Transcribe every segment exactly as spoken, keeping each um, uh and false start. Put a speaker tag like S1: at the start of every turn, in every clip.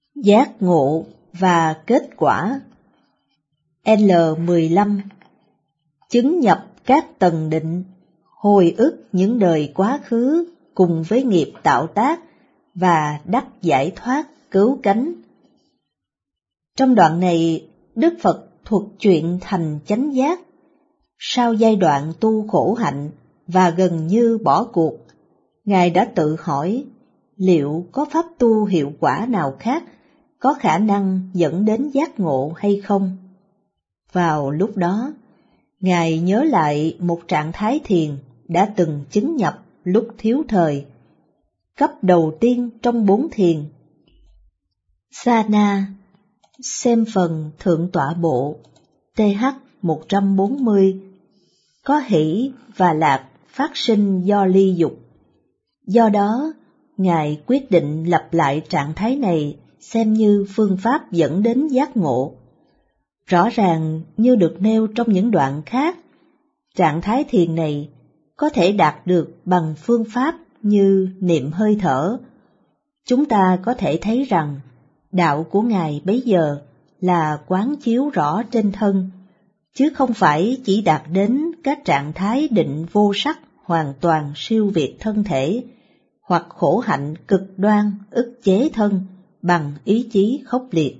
S1: Giác ngộ và kết quả. L mười lăm. Chứng nhập các tầng định, hồi ức những đời quá khứ cùng với nghiệp tạo tác và đắc giải thoát cứu cánh. Trong đoạn này, Đức Phật thuật chuyện thành chánh giác. Sau giai đoạn tu khổ hạnh và gần như bỏ cuộc, Ngài đã tự hỏi liệu có pháp tu hiệu quả nào khác có khả năng dẫn đến giác ngộ hay không. Vào lúc đó, Ngài nhớ lại một trạng thái thiền đã từng chứng nhập lúc thiếu thời, cấp đầu tiên trong bốn thiền. Sana, xem phần Thượng tọa bộ T H một trăm bốn mươi, có hỷ và lạc phát sinh do ly dục. Do đó, Ngài quyết định lặp lại trạng thái này xem như phương pháp dẫn đến giác ngộ. Rõ ràng như được nêu trong những đoạn khác, trạng thái thiền này có thể đạt được bằng phương pháp như niệm hơi thở. Chúng ta có thể thấy rằng đạo của Ngài bấy giờ là quán chiếu rõ trên thân, chứ không phải chỉ đạt đến các trạng thái định vô sắc hoàn toàn siêu việt thân thể, hoặc khổ hạnh cực đoan ức chế thân bằng ý chí khốc liệt.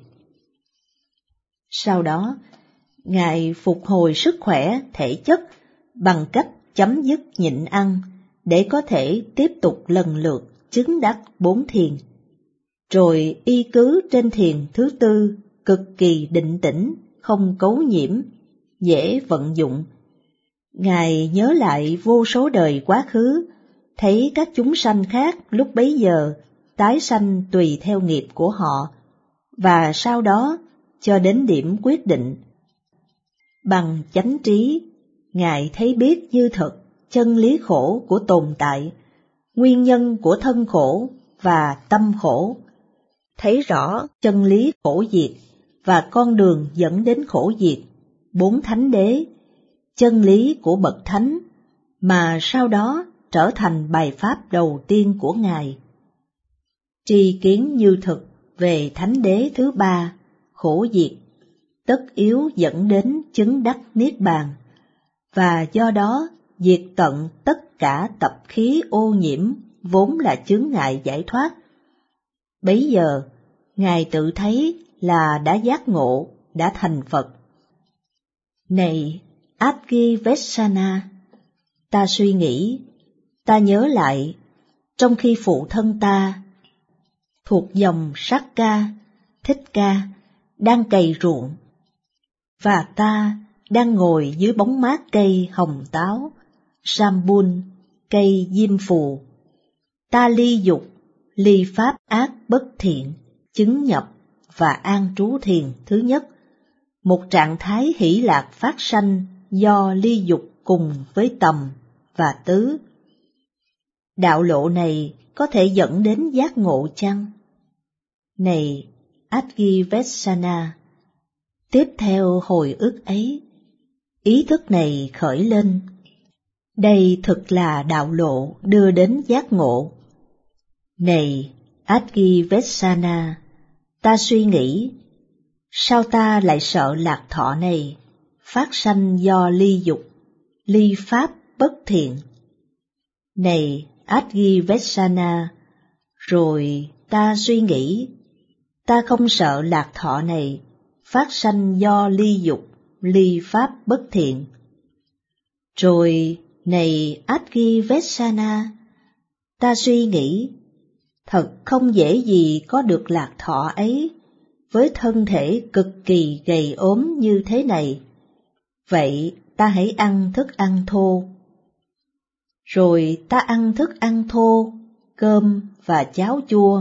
S1: Sau đó, Ngài phục hồi sức khỏe thể chất bằng cách chấm dứt nhịn ăn để có thể tiếp tục lần lượt chứng đắc bốn thiền. Rồi y cứ trên thiền thứ tư cực kỳ định tĩnh, không cấu nhiễm, dễ vận dụng. Ngài nhớ lại vô số đời quá khứ, thấy các chúng sanh khác lúc bấy giờ tái sanh tùy theo nghiệp của họ, và sau đó cho đến điểm quyết định. Bằng chánh trí, Ngài thấy biết như thật chân lý khổ của tồn tại, nguyên nhân của thân khổ và tâm khổ, thấy rõ chân lý khổ diệt và con đường dẫn đến khổ diệt, bốn thánh đế, chân lý của bậc thánh, mà sau đó trở thành bài pháp đầu tiên của Ngài. Tri kiến như thực về thánh đế thứ ba, khổ diệt, tất yếu dẫn đến chứng đắc niết bàn, và do đó diệt tận tất cả tập khí ô nhiễm vốn là chướng ngại giải thoát. Bấy giờ, Ngài tự thấy là đã giác ngộ, đã thành Phật. Này Adgivesana, ta suy nghĩ, ta nhớ lại, trong khi phụ thân ta, thuộc dòng Sakka, Thích Ca, đang cày ruộng, và ta đang ngồi dưới bóng mát cây hồng táo, Sambun, cây diêm phù. Ta ly dục, ly pháp ác bất thiện, chứng nhập và an trú thiền thứ nhất, một trạng thái hỷ lạc phát sanh do ly dục cùng với tầm và tứ. Đạo lộ này có thể dẫn đến giác ngộ chăng? Này Adgivesana, tiếp theo hồi ức ấy, ý thức này khởi lên. Đây thực là đạo lộ đưa đến giác ngộ. Này Adgivesana, ta suy nghĩ, sao ta lại sợ lạc thọ này, phát sanh do ly dục, ly pháp bất thiện? Này Adgivesana, rồi ta suy nghĩ, ta không sợ lạc thọ này, phát sanh do ly dục, ly pháp bất thiện. Rồi, này Adgivesana, ta suy nghĩ, thật không dễ gì có được lạc thọ ấy, với thân thể cực kỳ gầy ốm như thế này. Vậy ta hãy ăn thức ăn thô. Rồi ta ăn thức ăn thô, cơm và cháo chua.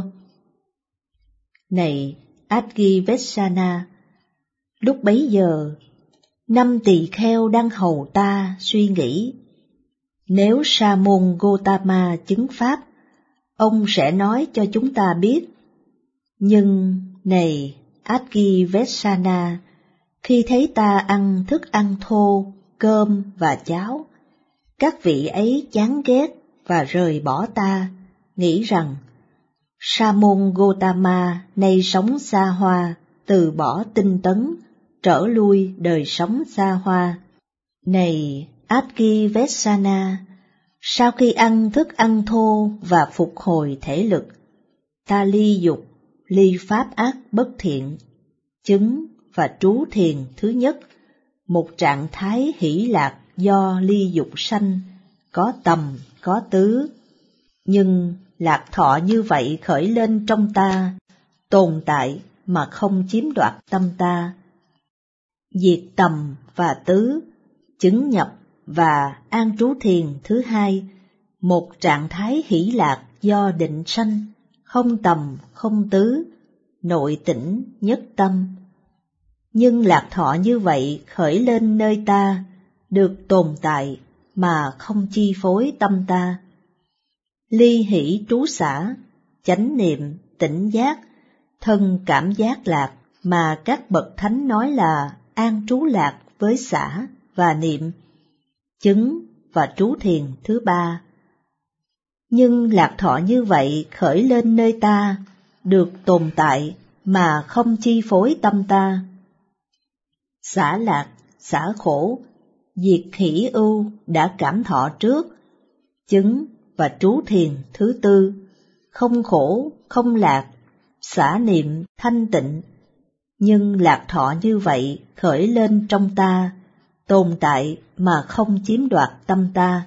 S1: Này Adgivesana, lúc bấy giờ, năm tỳ kheo đang hầu ta suy nghĩ, nếu Sa môn Gotama chứng pháp, ông sẽ nói cho chúng ta biết. Nhưng, này Adgivesana, khi thấy ta ăn thức ăn thô, cơm và cháo, các vị ấy chán ghét và rời bỏ ta, nghĩ rằng, Sa môn Gotama nay sống xa hoa, từ bỏ tinh tấn, trở lui đời sống xa hoa. Này Adkivesana, sau khi ăn thức ăn thô và phục hồi thể lực, ta ly dục, ly pháp ác bất thiện, chứng và trú thiền thứ nhất, một trạng thái hỷ lạc do ly dục sanh, có tầm, có tứ. Nhưng lạc thọ như vậy khởi lên trong ta, tồn tại mà không chiếm đoạt tâm ta. Diệt tầm và tứ, chứng nhập và an trú thiền thứ hai, một trạng thái hỷ lạc do định sanh, không tầm, không tứ, nội tỉnh, nhất tâm. Nhưng lạc thọ như vậy khởi lên nơi ta, được tồn tại mà không chi phối tâm ta. Ly hỷ trú xả, chánh niệm, tỉnh giác, thân cảm giác lạc mà các bậc thánh nói là an trú lạc với xả và niệm, chứng và trú thiền thứ ba. Nhưng lạc thọ như vậy khởi lên nơi ta, được tồn tại mà không chi phối tâm ta. Xả lạc, xả khổ, diệt hỷ ưu đã cảm thọ trước, chứng và trú thiền thứ tư, không khổ, không lạc, xả niệm, thanh tịnh. Nhưng lạc thọ như vậy khởi lên trong ta, tồn tại mà không chiếm đoạt tâm ta.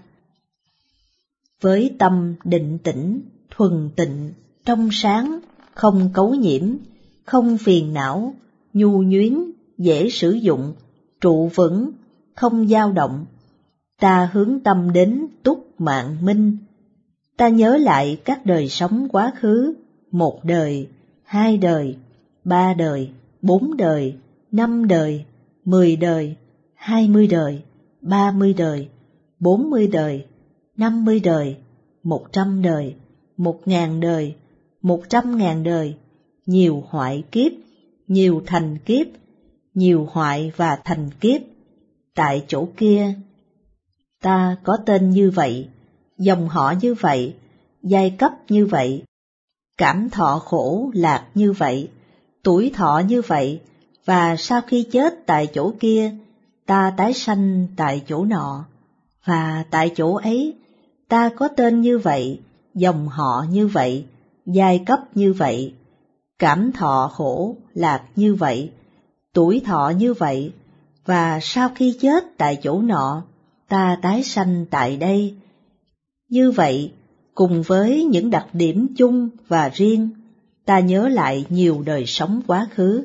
S1: Với tâm định tĩnh, thuần tịnh, trong sáng, không cấu nhiễm, không phiền não, nhu nhuyến, dễ sử dụng, trụ vững, không dao động, ta hướng tâm đến túc mạng minh. Ta nhớ lại các đời sống quá khứ, một đời, hai đời, ba đời, bốn đời, năm đời, mười đời, hai mươi đời, ba mươi đời, bốn mươi đời, năm mươi đời, một trăm đời, một ngàn đời, một trăm ngàn đời, nhiều hoại kiếp, nhiều thành kiếp, nhiều hoại và thành kiếp. Tại chỗ kia, ta có tên như vậy, dòng họ như vậy, giai cấp như vậy, cảm thọ khổ lạc như vậy, tuổi thọ như vậy, và sau khi chết tại chỗ kia, ta tái sanh tại chỗ nọ, và tại chỗ ấy, ta có tên như vậy, dòng họ như vậy, giai cấp như vậy, cảm thọ khổ lạc như vậy, tuổi thọ như vậy, và sau khi chết tại chỗ nọ, ta tái sanh tại đây. Như vậy, cùng với những đặc điểm chung và riêng, ta nhớ lại nhiều đời sống quá khứ.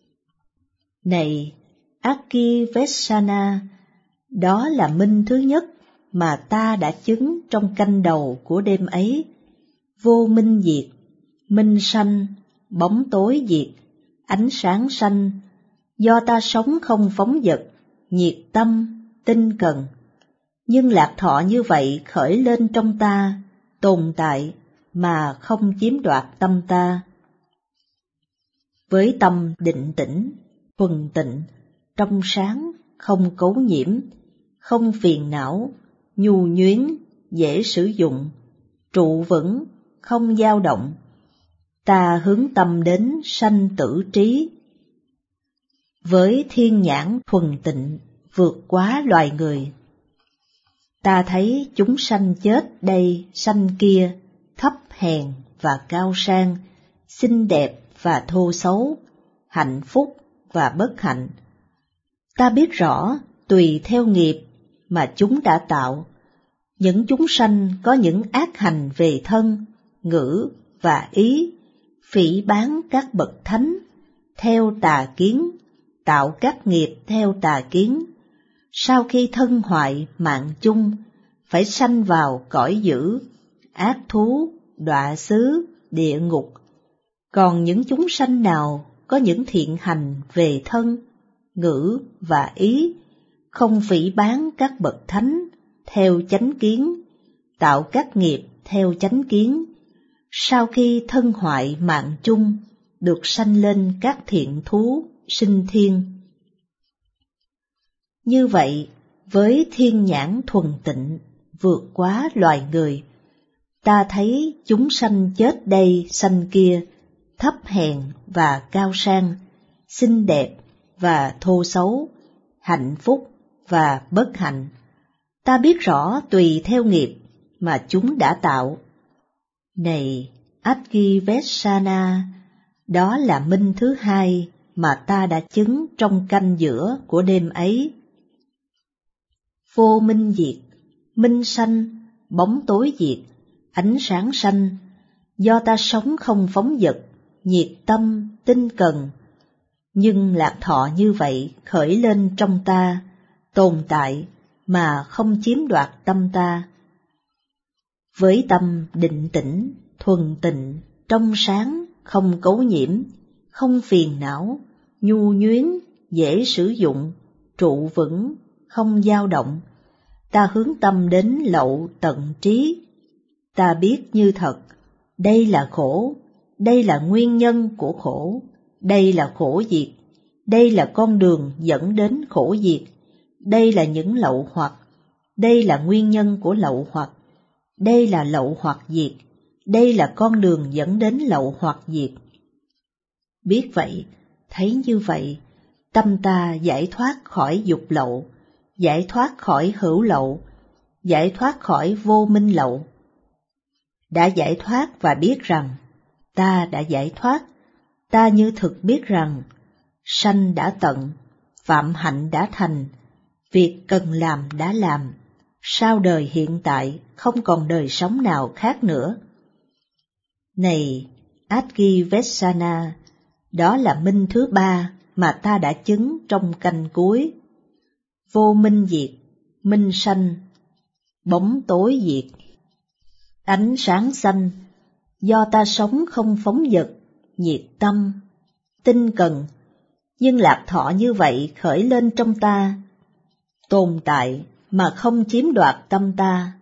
S1: Này Akivesana, đó là minh thứ nhất mà ta đã chứng trong canh đầu của đêm ấy. Vô minh diệt, minh sanh, bóng tối diệt, ánh sáng sanh, do ta sống không phóng dật, nhiệt tâm, tinh cần. Nhưng lạc thọ như vậy khởi lên trong ta, tồn tại mà không chiếm đoạt tâm ta. Với tâm định tĩnh, thuần tịnh, trong sáng, không cấu nhiễm, không phiền não, nhu nhuyến, dễ sử dụng, trụ vững, không dao động, ta hướng tâm đến sanh tử trí. Với thiên nhãn thuần tịnh, vượt quá loài người, ta thấy chúng sanh chết đây sanh kia, thấp hèn và cao sang, xinh đẹp và thô xấu, hạnh phúc và bất hạnh. Ta biết rõ tùy theo nghiệp mà chúng đã tạo, những chúng sanh có những ác hành về thân, ngữ và ý, phỉ báng các bậc thánh, theo tà kiến, tạo các nghiệp theo tà kiến. Sau khi thân hoại mạng chung, phải sanh vào cõi dữ, ác thú, đọa xứ, địa ngục. Còn những chúng sanh nào có những thiện hành về thân, ngữ và ý, không phỉ báng các bậc thánh, theo chánh kiến, tạo các nghiệp theo chánh kiến, sau khi thân hoại mạng chung, được sanh lên các thiện thú, sinh thiên. Như vậy, với thiên nhãn thuần tịnh, vượt quá loài người, Ta thấy chúng sanh chết đây sanh kia, thấp hèn và cao sang, xinh đẹp và thô xấu, hạnh phúc và bất hạnh. Ta biết rõ tùy theo nghiệp mà chúng đã tạo. Này Adgivesana, đó là minh thứ hai mà ta đã chứng trong canh giữa của đêm ấy. Vô minh diệt, minh sanh, bóng tối diệt, ánh sáng sanh, do ta sống không phóng dật, nhiệt tâm, tinh cần. Nhưng lạc thọ như vậy khởi lên trong ta, tồn tại mà không chiếm đoạt tâm ta. Với tâm định tĩnh, thuần tịnh, trong sáng, không cấu nhiễm, không phiền não, nhu nhuyến, dễ sử dụng, trụ vững, không dao động, ta hướng tâm đến lậu tận trí. Ta biết như thật, đây là khổ, đây là nguyên nhân của khổ, đây là khổ diệt, đây là con đường dẫn đến khổ diệt, đây là những lậu hoặc, đây là nguyên nhân của lậu hoặc, đây là lậu hoặc diệt, đây là con đường dẫn đến lậu hoặc diệt. Biết vậy, thấy như vậy, tâm ta giải thoát khỏi dục lậu, giải thoát khỏi hữu lậu, giải thoát khỏi vô minh lậu. Đã giải thoát và biết rằng, ta đã giải thoát, ta như thực biết rằng, sanh đã tận, phạm hạnh đã thành, việc cần làm đã làm, sau đời hiện tại không còn đời sống nào khác nữa. Này Adgivesana, đó là minh thứ ba mà ta đã chứng trong canh cuối. Vô minh diệt, minh sanh, bóng tối diệt, ánh sáng sanh, do ta sống không phóng dật, nhiệt tâm, tinh cần, nhưng lạc thọ như vậy khởi lên trong ta, tồn tại mà không chiếm đoạt tâm ta.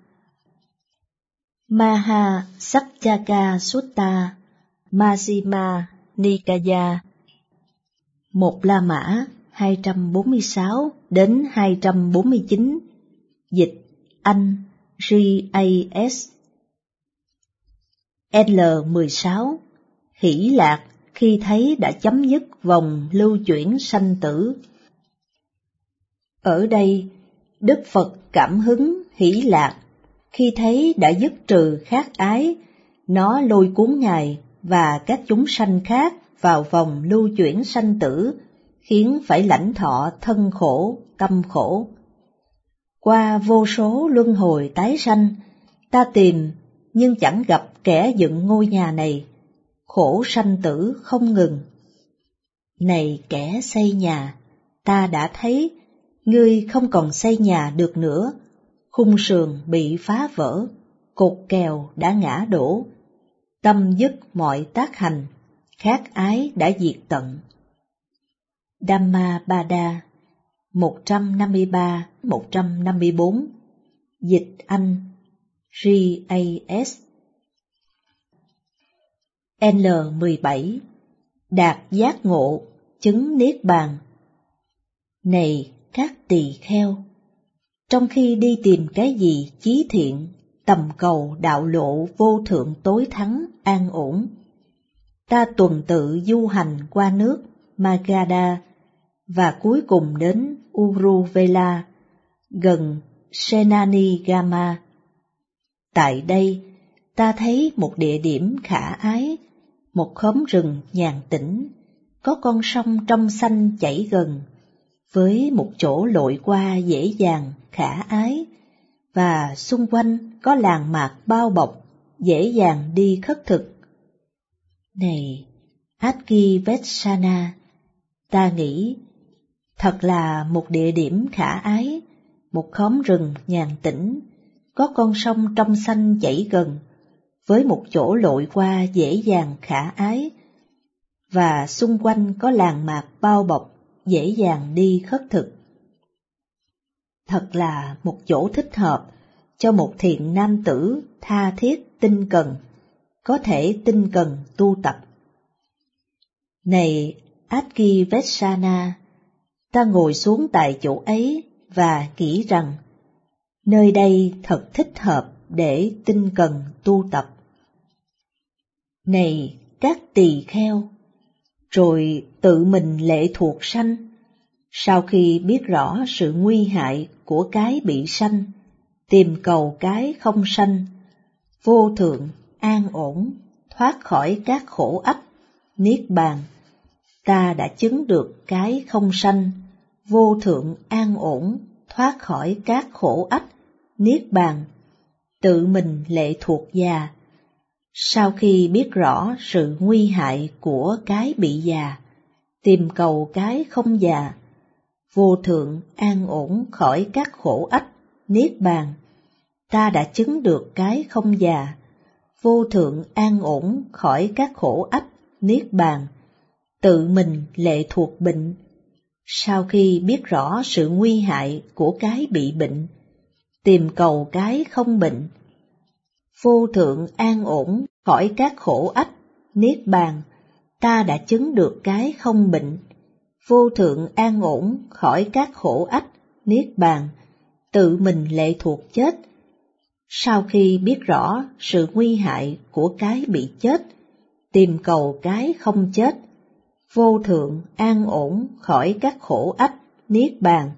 S1: Maha Satchaka Sutta, Majjhima Nikaya, một La Mã hai trăm bốn mươi sáu đến hai trăm bốn mươi chín, dịch Anh giê a ét. L mười sáu. Hỷ lạc khi thấy đã chấm dứt vòng lưu chuyển sanh tử. Ở đây, Đức Phật cảm hứng hỷ lạc khi thấy đã dứt trừ khát ái, nó lôi cuốn Ngài và các chúng sanh khác vào vòng lưu chuyển sanh tử, khiến phải lãnh thọ thân khổ, tâm khổ. Qua vô số luân hồi tái sanh, ta tìm nhưng chẳng gặp kẻ dựng ngôi nhà này, khổ sanh tử không ngừng. Này kẻ xây nhà, ta đã thấy, ngươi không còn xây nhà được nữa, khung sườn bị phá vỡ, cột kèo đã ngã đổ, tâm dứt mọi tác hành, khát ái đã diệt tận. Dhammapada một trăm năm mươi ba đến một trăm năm mươi bốn, dịch Anh giê a ét. L mười bảy. Đạt giác ngộ, chứng niết bàn. Này các tỳ kheo, trong khi đi tìm cái gì chí thiện, tầm cầu đạo lộ vô thượng tối thắng an ổn, ta tuần tự du hành qua nước Magadha và cuối cùng đến Uruvela, gần Senanigama. Tại đây, ta thấy một địa điểm khả ái, một khóm rừng nhàn tĩnh, có con sông trong xanh chảy gần, với một chỗ lội qua dễ dàng, khả ái, và xung quanh có làng mạc bao bọc, dễ dàng đi khất thực. Này Adgivesana, ta nghĩ, thật là một địa điểm khả ái, một khóm rừng nhàn tĩnh, có con sông trong xanh chảy gần, với một chỗ lội qua dễ dàng khả ái, và xung quanh có làng mạc bao bọc, dễ dàng đi khất thực. Thật là một chỗ thích hợp cho một thiện nam tử tha thiết tinh cần, có thể tinh cần tu tập. Này Adgivesana, ta ngồi xuống tại chỗ ấy và nghĩ rằng, nơi đây thật thích hợp để tinh cần tu tập. Này các tỳ kheo, rồi tự mình lệ thuộc sanh, sau khi biết rõ sự nguy hại của cái bị sanh, tìm cầu cái không sanh, vô thượng, an ổn, thoát khỏi các khổ ách, niết bàn. Ta đã chứng được cái không sanh, vô thượng, an ổn, thoát khỏi các khổ ách, niết bàn, tự mình lệ thuộc già. Sau khi biết rõ sự nguy hại của cái bị già, tìm cầu cái không già, vô thượng, an ổn khỏi các khổ ách, niết bàn. Ta đã chứng được cái không già, vô thượng, an ổn khỏi các khổ ách, niết bàn, tự mình lệ thuộc bệnh. Sau khi biết rõ sự nguy hại của cái bị bệnh, tìm cầu cái không bệnh, vô thượng, an ổn khỏi các khổ ách, niết bàn. Ta đã chứng được cái không bệnh, vô thượng, an ổn khỏi các khổ ách, niết bàn, tự mình lệ thuộc chết. Sau khi biết rõ sự nguy hại của cái bị chết, tìm cầu cái không chết, vô thượng, an ổn khỏi các khổ ách, niết bàn.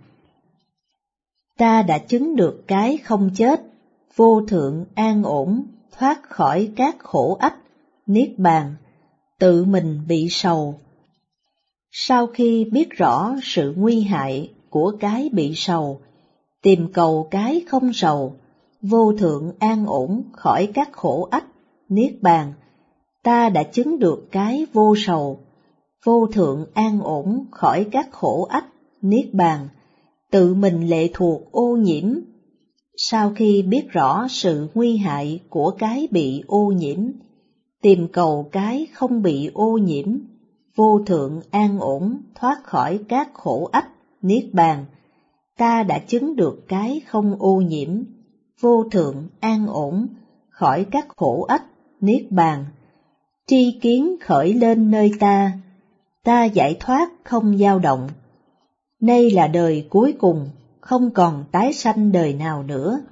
S1: Ta đã chứng được cái không chết, vô thượng, an ổn thoát khỏi các khổ ách, niết bàn, tự mình bị sầu. Sau khi biết rõ sự nguy hại của cái bị sầu, tìm cầu cái không sầu, vô thượng, an ổn khỏi các khổ ách, niết bàn. Ta đã chứng được cái vô sầu, vô thượng, an ổn khỏi các khổ ách, niết bàn, tự mình lệ thuộc ô nhiễm. Sau khi biết rõ sự nguy hại của cái bị ô nhiễm, tìm cầu cái không bị ô nhiễm, vô thượng, an ổn thoát khỏi các khổ ách, niết bàn. Ta đã chứng được cái không ô nhiễm, vô thượng, an ổn khỏi các khổ ách, niết bàn. Tri kiến khởi lên nơi ta, ta giải thoát không dao động. Nay là đời cuối cùng, không còn tái sanh đời nào nữa.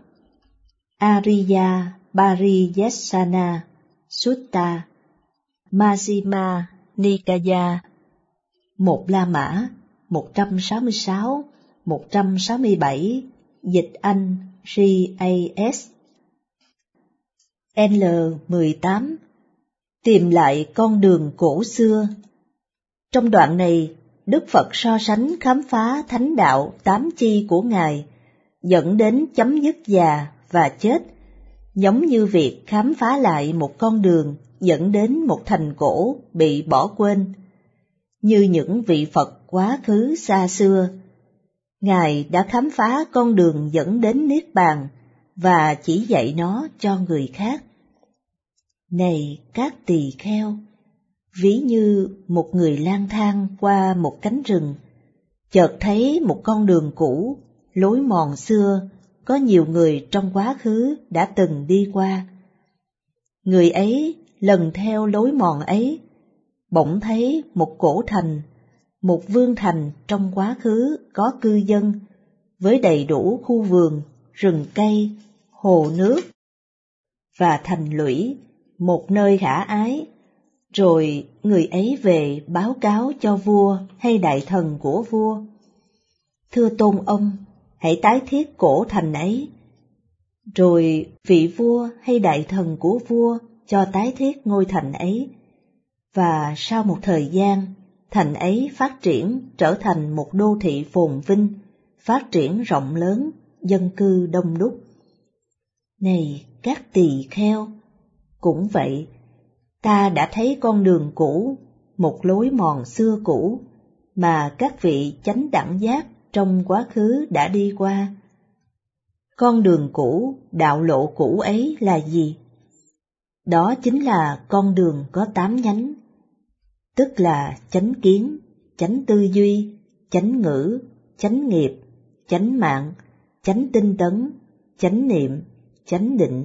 S1: Ariya Pariyesana Sutta, Majjhima Nikaya, một La Mã, một trăm sáu mươi sáu, một trăm sáu mươi bảy, dịch Anh G A S. L mười tám. Tìm lại con đường cổ xưa. Trong đoạn này, Đức Phật so sánh khám phá thánh đạo tám chi của Ngài, dẫn đến chấm dứt già và chết, giống như việc khám phá lại một con đường dẫn đến một thành cổ bị bỏ quên. Như những vị Phật quá khứ xa xưa, Ngài đã khám phá con đường dẫn đến Niết Bàn và chỉ dạy nó cho người khác. Này các tỳ kheo, ví như một người lang thang qua một cánh rừng, chợt thấy một con đường cũ, lối mòn xưa, có nhiều người trong quá khứ đã từng đi qua. Người ấy lần theo lối mòn ấy, bỗng thấy một cổ thành, một vương thành trong quá khứ có cư dân, với đầy đủ khu vườn, rừng cây, hồ nước và thành lũy, một nơi khả ái. Rồi người ấy về báo cáo cho vua hay đại thần của vua: Thưa tôn ông, hãy tái thiết cổ thành ấy. Rồi vị vua hay đại thần của vua cho tái thiết ngôi thành ấy. Và sau một thời gian, thành ấy phát triển trở thành một đô thị phồn vinh, phát triển rộng lớn, dân cư đông đúc. Này các tỳ kheo, cũng vậy, ta đã thấy con đường cũ, một lối mòn xưa cũ, mà các vị chánh đẳng giác trong quá khứ đã đi qua. Con đường cũ, đạo lộ cũ ấy là gì? Đó chính là con đường có tám nhánh, tức là chánh kiến, chánh tư duy, chánh ngữ, chánh nghiệp, chánh mạng, chánh tinh tấn, chánh niệm, chánh định.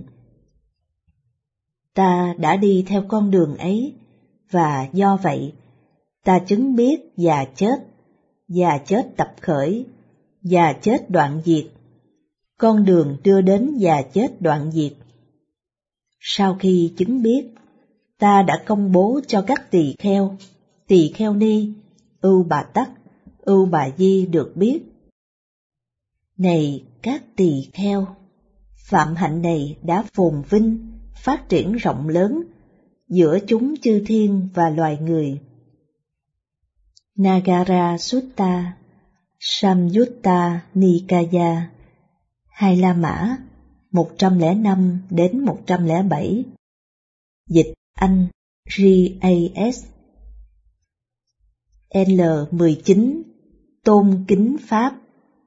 S1: Ta đã đi theo con đường ấy, và do vậy, ta chứng biết già chết, già chết tập khởi, già chết đoạn diệt. Con đường đưa đến già chết đoạn diệt Sau khi chứng biết, ta đã công bố cho các tỳ kheo, tỳ kheo ni, Ưu Bà Tắc, Ưu Bà Di được biết. Này các tỳ kheo, phạm hạnh này đã phồn vinh, phát triển rộng lớn giữa chúng chư thiên và loài người. Nagara Sutta, Samyutta Nikaya, Hai La Mã, một trăm lẻ năm đến một trăm lẻ bảy. Dịch Anh giê a ét. L mười chín. Tôn kính Pháp.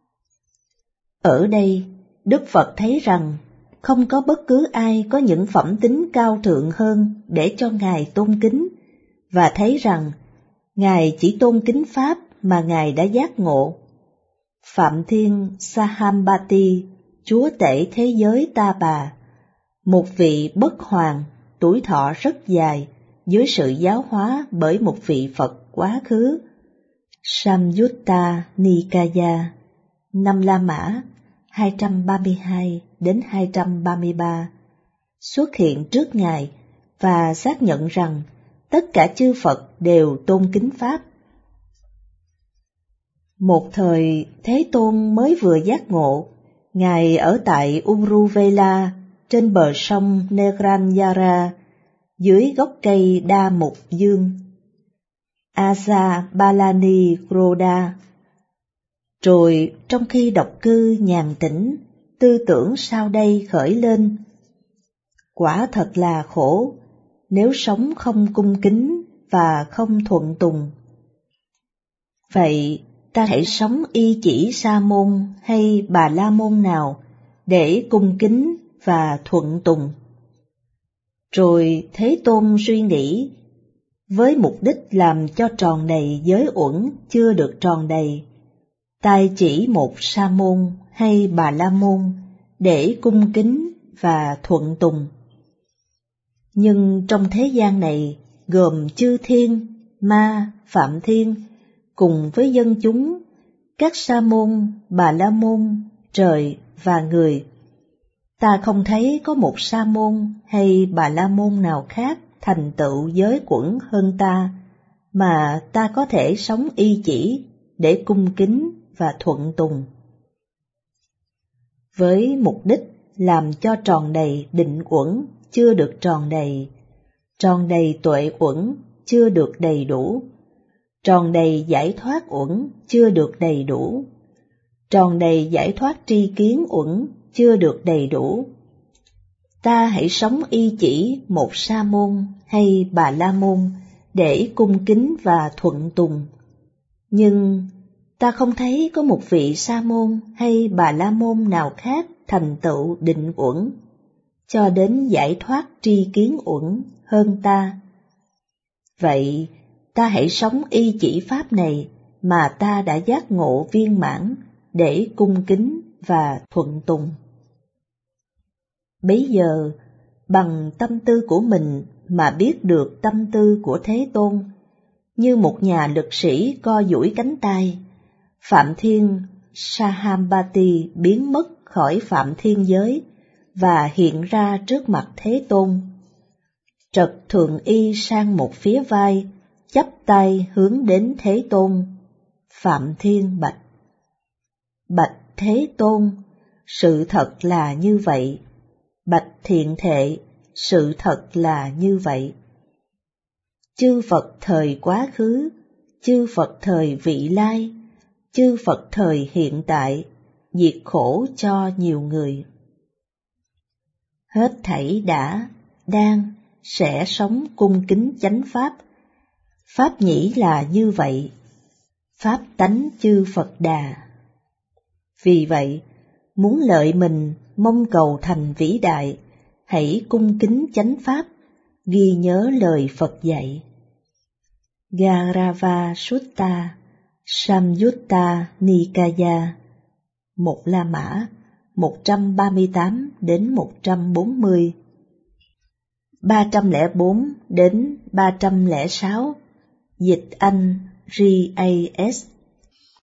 S1: Ở đây, Đức Phật thấy rằng không có bất cứ ai có những phẩm tính cao thượng hơn để cho Ngài tôn kính, và thấy rằng Ngài chỉ tôn kính Pháp mà Ngài đã giác ngộ. Phạm Thiên Sahambati, chúa tể thế giới Ta Bà, một vị bất hoàng, tuổi thọ rất dài, dưới sự giáo hóa bởi một vị Phật quá khứ. Samyutta Nikaya, Năm La Mã, hai trăm ba mươi hai đến hai trăm ba mươi ba, xuất hiện trước Ngài và xác nhận rằng tất cả chư Phật đều tôn kính Pháp. Một thời Thế Tôn mới vừa giác ngộ, Ngài ở tại Uruvela trên bờ sông Negranyara, dưới gốc cây Đa Mục Dương, Asa Balani Kroda. Rồi trong khi độc cư nhàn tĩnh, tư tưởng sau đây khởi lên: quả thật là khổ, nếu sống không cung kính và không thuận tùng. Vậy ta hãy sống y chỉ Sa môn hay Bà La môn nào để cung kính và thuận tùng? Rồi Thế Tôn suy nghĩ, với mục đích làm cho tròn đầy giới uẩn chưa được tròn đầy, ta chỉ một Sa môn hay Bà La môn để cung kính và thuận tùng. Nhưng trong thế gian này gồm chư thiên, ma, phạm thiên, cùng với dân chúng, các Sa môn, Bà La môn, trời và người. Ta không thấy có một Sa môn hay Bà La môn nào khác thành tựu giới quẩn hơn ta, mà ta có thể sống y chỉ để cung kính và thuận tùng. Với mục đích làm cho tròn đầy định uẩn chưa được tròn đầy, tròn đầy tuệ uẩn chưa được đầy đủ, tròn đầy giải thoát uẩn chưa được đầy đủ, tròn đầy giải thoát tri kiến uẩn chưa được đầy đủ. Ta hãy sống y chỉ một Sa môn hay Bà La môn để cung kính và thuận tùng. Nhưng ta không thấy có một vị Sa môn hay Bà La môn nào khác thành tựu định uẩn cho đến giải thoát tri kiến uẩn hơn ta. Vậy ta hãy sống y chỉ Pháp này mà ta đã giác ngộ viên mãn để cung kính và thuận tùng. Bấy giờ, bằng tâm tư của mình mà biết được tâm tư của Thế Tôn, như một nhà lực sĩ co duỗi cánh tay, Phạm Thiên Sahambati biến mất khỏi Phạm Thiên giới và hiện ra trước mặt Thế Tôn. Trật Thượng Y sang một phía vai, chắp tay hướng đến Thế Tôn. Phạm Thiên bạch: bạch Thế Tôn, sự thật là như vậy. Bạch Thiện Thệ, sự thật là như vậy. Chư Phật thời quá khứ, chư Phật thời vị lai, chư Phật thời hiện tại, diệt khổ cho nhiều người. Hết thảy đã, đang, sẽ sống cung kính chánh Pháp. Pháp nhĩ là như vậy, Pháp tánh chư Phật Đà. Vì vậy, muốn lợi mình, mong cầu thành vĩ đại, hãy cung kính chánh Pháp, ghi nhớ lời Phật dạy. Garava Sutta, Samyutta Nikaya, một La Mã, một trăm ba mươi tám đến một trăm bốn mươi, ba trăm lẻ bốn đến ba trăm lẻ sáu, dịch Anh giê a ét.